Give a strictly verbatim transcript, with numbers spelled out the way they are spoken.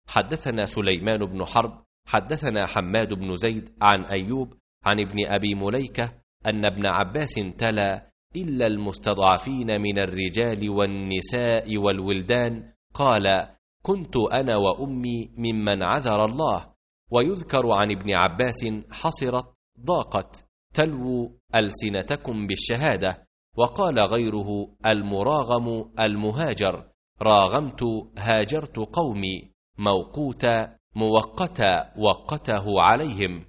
حدثنا سليمان بن حرب حدثنا حماد بن زيد عن أيوب عن ابن أبي مليكة أن ابن عباس تلا: إلا المستضعفين من الرجال والنساء والولدان. قال: كنت أنا وأمي ممن عذر الله. ويذكر عن ابن عباس: حصرت ضاقت تلو ألسنتكم بالشهادة. وقال غيره: المراغم المهاجر، راغمت هاجرت قومي، موقوتا موقتا وقته عليهم.